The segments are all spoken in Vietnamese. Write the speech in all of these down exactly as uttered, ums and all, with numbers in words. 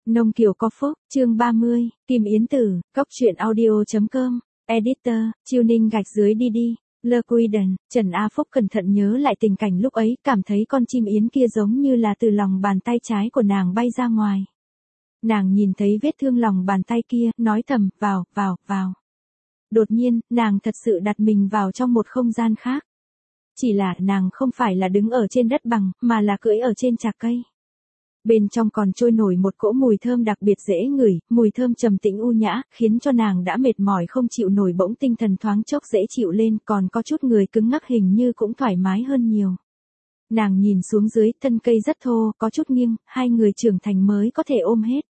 Nông Kiều có phúc, chương ba mươi, Kim Yến Tử, Cốc truyện audio chấm com, Editor, Chiêu Ninh gạch dưới đi đi, Le Quiden, Trần A Phúc cẩn thận nhớ lại tình cảnh lúc ấy, cảm thấy con chim yến kia giống như là từ lòng bàn tay trái của nàng bay ra ngoài. Nàng nhìn thấy vết thương lòng bàn tay kia, nói thầm, vào, vào, vào. Đột nhiên, nàng thật sự đặt mình vào trong một không gian khác. Chỉ là nàng không phải là đứng ở trên đất bằng, mà là cưỡi ở trên chạc cây. Bên trong còn trôi nổi một cỗ mùi thơm đặc biệt dễ ngửi, mùi thơm trầm tĩnh u nhã, khiến cho nàng đã mệt mỏi không chịu nổi bỗng tinh thần thoáng chốc dễ chịu lên, còn có chút người cứng ngắc hình như cũng thoải mái hơn nhiều. Nàng nhìn xuống dưới, thân cây rất thô, có chút nghiêng, hai người trưởng thành mới có thể ôm hết.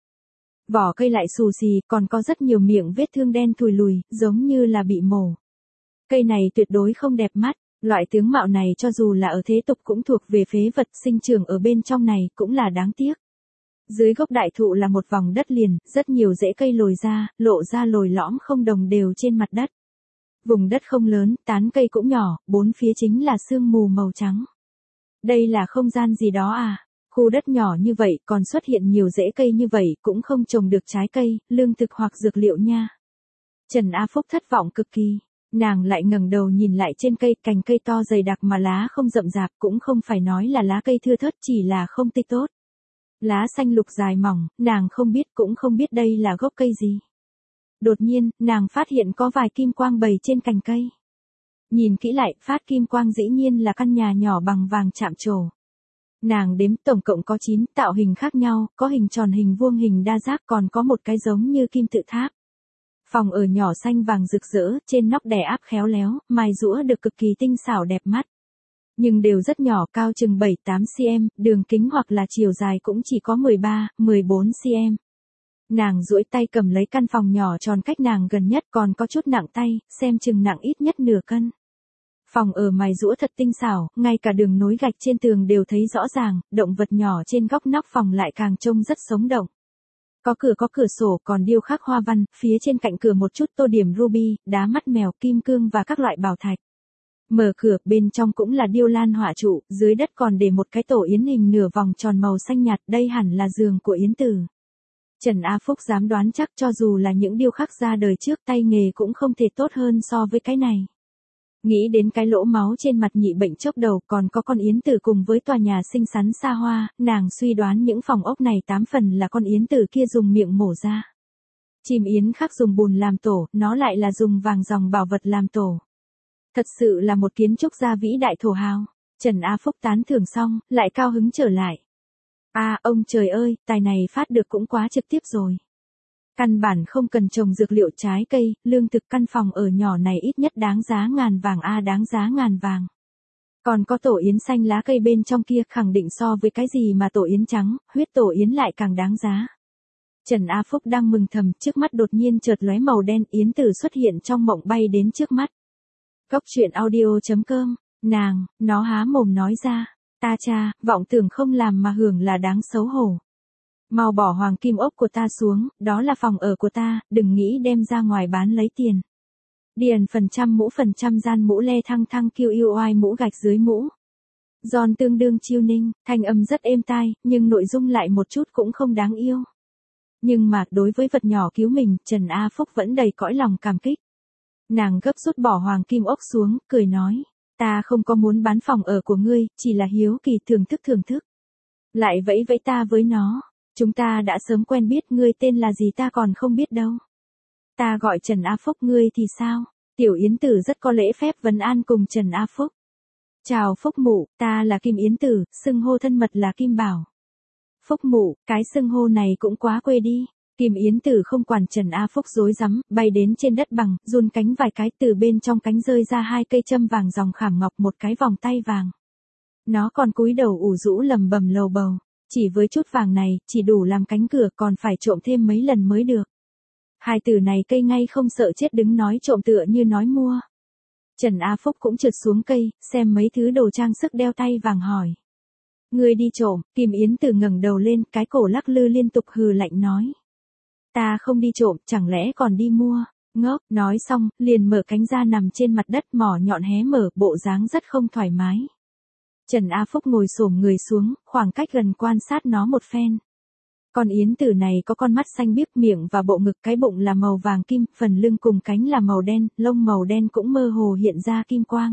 Vỏ cây lại xù xì, còn có rất nhiều miệng vết thương đen thùi lùi, giống như là bị mổ. Cây này tuyệt đối không đẹp mắt. Loại tướng mạo này cho dù là ở thế tục cũng thuộc về phế vật, sinh trưởng ở bên trong này cũng là đáng tiếc. Dưới gốc đại thụ là một vòng đất liền, rất nhiều rễ cây lồi ra, lộ ra lồi lõm không đồng đều trên mặt đất. Vùng đất không lớn, tán cây cũng nhỏ, bốn phía chính là sương mù màu trắng. Đây là không gian gì đó à? Khu đất nhỏ như vậy còn xuất hiện nhiều rễ cây như vậy cũng không trồng được trái cây, lương thực hoặc dược liệu nha. Trần A Phúc thất vọng cực kỳ. Nàng lại ngẩng đầu nhìn lại trên cây, cành cây to dày đặc mà lá không rậm rạp, cũng không phải nói là lá cây thưa thớt, chỉ là không tươi tốt. Lá xanh lục dài mỏng, nàng không biết cũng không biết đây là gốc cây gì. Đột nhiên, nàng phát hiện có vài kim quang bầy trên cành cây. Nhìn kỹ lại, phát kim quang dĩ nhiên là căn nhà nhỏ bằng vàng chạm trổ. Nàng đếm tổng cộng có chín tạo hình khác nhau, có hình tròn, hình vuông, hình đa giác, còn có một cái giống như kim tự tháp. Phòng ở nhỏ xanh vàng rực rỡ, trên nóc đè áp khéo léo, mài rũa được cực kỳ tinh xảo đẹp mắt. Nhưng đều rất nhỏ, cao chừng bảy tám xăng-ti-mét, đường kính hoặc là chiều dài cũng chỉ có mười ba, mười bốn xăng-ti-mét. Nàng duỗi tay cầm lấy căn phòng nhỏ tròn cách nàng gần nhất, còn có chút nặng tay, xem chừng nặng ít nhất nửa cân. Phòng ở mài rũa thật tinh xảo, ngay cả đường nối gạch trên tường đều thấy rõ ràng, động vật nhỏ trên góc nóc phòng lại càng trông rất sống động. Có cửa có cửa sổ, còn điêu khắc hoa văn, phía trên cạnh cửa một chút tô điểm ruby, đá mắt mèo, kim cương và các loại bảo thạch. Mở cửa, bên trong cũng là điêu lan họa trụ, dưới đất còn để một cái tổ yến hình nửa vòng tròn màu xanh nhạt, đây hẳn là giường của Yến Tử. Trần A Phúc dám đoán chắc cho dù là những điêu khắc ra đời trước, tay nghề cũng không thể tốt hơn so với cái này. Nghĩ đến cái lỗ máu trên mặt nhị bệnh chốc đầu, còn có con Yến Tử cùng với tòa nhà xinh xắn xa hoa, nàng suy đoán những phòng ốc này tám phần là con Yến Tử kia dùng miệng mổ ra. Chim yến khác dùng bùn làm tổ, nó lại là dùng vàng dòng bảo vật làm tổ. Thật sự là một kiến trúc gia vĩ đại thổ hào. Trần A Phúc tán thưởng xong, lại cao hứng trở lại. À, ông trời ơi, tài này phát được cũng quá trực tiếp rồi. Căn bản không cần trồng dược liệu, trái cây, lương thực, căn phòng ở nhỏ này ít nhất đáng giá ngàn vàng a, đáng giá ngàn vàng. Còn có tổ yến xanh lá cây bên trong kia, khẳng định so với cái gì mà tổ yến trắng, huyết tổ yến lại càng đáng giá. Trần A Phúc đang mừng thầm, trước mắt đột nhiên chợt lóe màu đen, Yến Tử xuất hiện trong mộng bay đến trước mắt. Cốc truyện audio chấm com, nàng, nó há mồm nói ra, ta cha, vọng tưởng không làm mà hưởng là đáng xấu hổ. Mau bỏ hoàng kim ốc của ta xuống, đó là phòng ở của ta, đừng nghĩ đem ra ngoài bán lấy tiền. Điền phần trăm mũ phần trăm gian mũ le thăng thăng kiu yêu oai mũ gạch dưới mũ. Giòn tương đương Chiêu Ninh, thanh âm rất êm tai, nhưng nội dung lại một chút cũng không đáng yêu. Nhưng mà, đối với vật nhỏ cứu mình, Trần A Phúc vẫn đầy cõi lòng cảm kích. Nàng gấp rút bỏ hoàng kim ốc xuống, cười nói, ta không có muốn bán phòng ở của ngươi, chỉ là hiếu kỳ thưởng thức thưởng thức. Lại vẫy vẫy ta với nó. Chúng ta đã sớm quen biết, ngươi tên là gì ta còn không biết đâu. Ta gọi Trần A Phúc, ngươi thì sao? Tiểu Yến Tử rất có lễ phép vấn an cùng Trần A Phúc. Chào Phúc mụ, ta là Kim Yến Tử, xưng hô thân mật là Kim Bảo. Phúc mụ, cái xưng hô này cũng quá quê đi. Kim Yến Tử không quản Trần A Phúc rối rắm, bay đến trên đất bằng, run cánh vài cái, từ bên trong cánh rơi ra hai cây châm vàng dòng khảm ngọc, một cái vòng tay vàng. Nó còn cúi đầu ủ rũ lầm bầm lầu bầu. Chỉ với chút vàng này, chỉ đủ làm cánh cửa, còn phải trộm thêm mấy lần mới được. Hai từ này cây ngay không sợ chết đứng nói trộm tựa như nói mua. Trần A Phúc cũng trượt xuống cây, xem mấy thứ đồ trang sức đeo tay vàng hỏi. Người đi trộm, Kim Yến Tử ngẩng đầu lên, cái cổ lắc lư liên tục hừ lạnh nói. Ta không đi trộm, chẳng lẽ còn đi mua, ngốc, nói xong, liền mở cánh ra nằm trên mặt đất, mỏ nhọn hé mở, bộ dáng rất không thoải mái. Trần A Phúc ngồi xổm người xuống, khoảng cách gần quan sát nó một phen. Con yến tử này có con mắt xanh biếc, miệng và bộ ngực, cái bụng là màu vàng kim, phần lưng cùng cánh là màu đen, lông màu đen cũng mơ hồ hiện ra kim quang.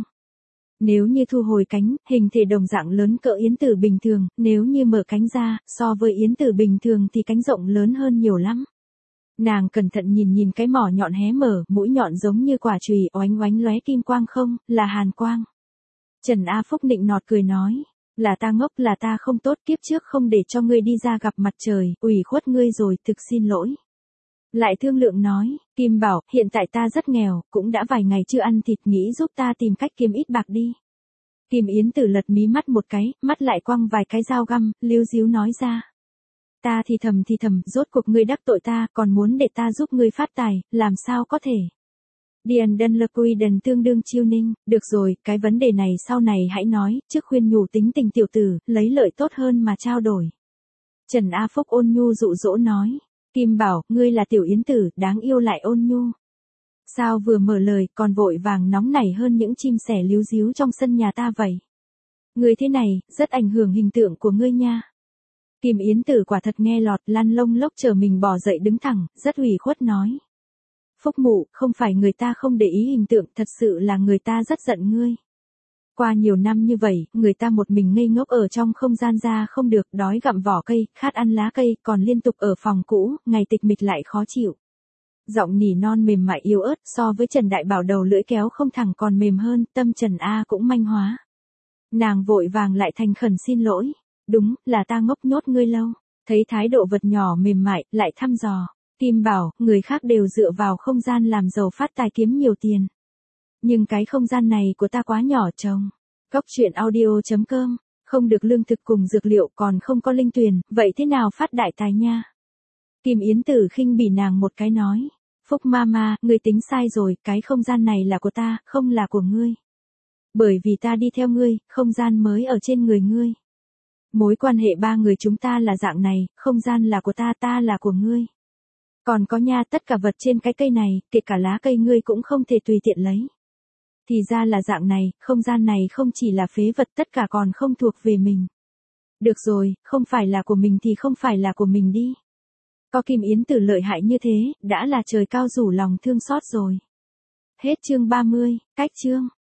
Nếu như thu hồi cánh, hình thể đồng dạng lớn cỡ yến tử bình thường, nếu như mở cánh ra, so với yến tử bình thường thì cánh rộng lớn hơn nhiều lắm. Nàng cẩn thận nhìn nhìn cái mỏ nhọn hé mở, mũi nhọn giống như quả chùy, oánh oánh lóe kim quang không, là hàn quang. Trần A Phúc nịnh nọt cười nói, là ta ngốc, là ta không tốt, kiếp trước không để cho ngươi đi ra gặp mặt trời, ủy khuất ngươi rồi, thực xin lỗi. Lại thương lượng nói, Kim bảo, hiện tại ta rất nghèo, cũng đã vài ngày chưa ăn thịt, nghĩ giúp ta tìm cách kiếm ít bạc đi. Kim Yến Tử lật mí mắt một cái, mắt lại quăng vài cái dao găm, líu díu nói ra. Ta thì thầm thì thầm, rốt cuộc ngươi đắc tội ta, còn muốn để ta giúp ngươi phát tài, làm sao có thể. Điền Đân Lơ Quy Đần tương đương Chiêu Ninh, được rồi, cái vấn đề này sau này hãy nói, trước khuyên nhủ tính tình tiểu tử, lấy lợi tốt hơn mà trao đổi. Trần A Phúc ôn nhu dụ dỗ nói, Kim bảo, ngươi là tiểu yến tử, đáng yêu lại ôn nhu. Sao vừa mở lời, còn vội vàng nóng nảy hơn những chim sẻ líu díu trong sân nhà ta vậy? Ngươi thế này, rất ảnh hưởng hình tượng của ngươi nha. Kim Yến Tử quả thật nghe lọt, lăn lông lốc chờ mình bò dậy đứng thẳng, rất ủy khuất nói. Phúc mụ, không phải người ta không để ý hình tượng, thật sự là người ta rất giận ngươi. Qua nhiều năm như vậy, người ta một mình ngây ngốc ở trong không gian ra không được, đói gặm vỏ cây, khát ăn lá cây, còn liên tục ở phòng cũ, ngày tịch mịch lại khó chịu. Giọng nỉ non mềm mại yếu ớt, so với Trần Đại Bảo đầu lưỡi kéo không thẳng còn mềm hơn, tâm Trần A cũng manh hóa. Nàng vội vàng lại thành khẩn xin lỗi. Đúng, là ta ngốc nhốt ngươi lâu. Thấy thái độ vật nhỏ mềm mại, lại thăm dò. Kim bảo, người khác đều dựa vào không gian làm giàu phát tài kiếm nhiều tiền. Nhưng cái không gian này của ta quá nhỏ chồng. Cóc truyện audio chấm com, không được lương thực cùng dược liệu, còn không có linh tuyền, vậy thế nào phát đại tài nha? Kim Yến Tử khinh bỉ nàng một cái nói. Phúc mama, ngươi tính sai rồi, cái không gian này là của ta, không là của ngươi. Bởi vì ta đi theo ngươi, không gian mới ở trên người ngươi. Mối quan hệ ba người chúng ta là dạng này, không gian là của ta, ta là của ngươi. Còn có nha, tất cả vật trên cái cây này, kể cả lá cây ngươi cũng không thể tùy tiện lấy. Thì ra là dạng này, không gian này không chỉ là phế vật, tất cả còn không thuộc về mình. Được rồi, không phải là của mình thì không phải là của mình đi. Có Kim Yến Tử lợi hại như thế, đã là trời cao rủ lòng thương xót rồi. Hết chương ba mươi, cách chương.